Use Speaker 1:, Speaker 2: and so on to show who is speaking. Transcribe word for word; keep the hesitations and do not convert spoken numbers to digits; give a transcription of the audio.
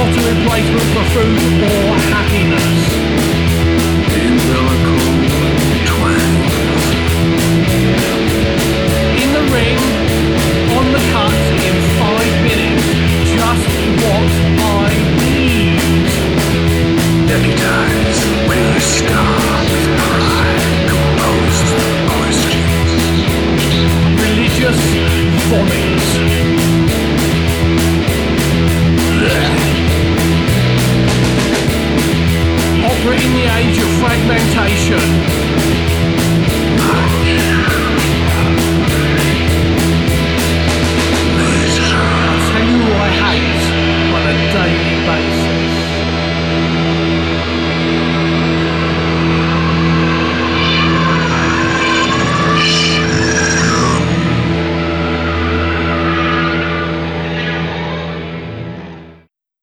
Speaker 1: not a replacement for food or happiness.
Speaker 2: Umbilical twangs.
Speaker 1: In the ring, on the cut in five minutes, just what I need.
Speaker 2: Deputize when you star with pride, composed questions.
Speaker 1: Religious vomit. Opera in the age of fragmentation.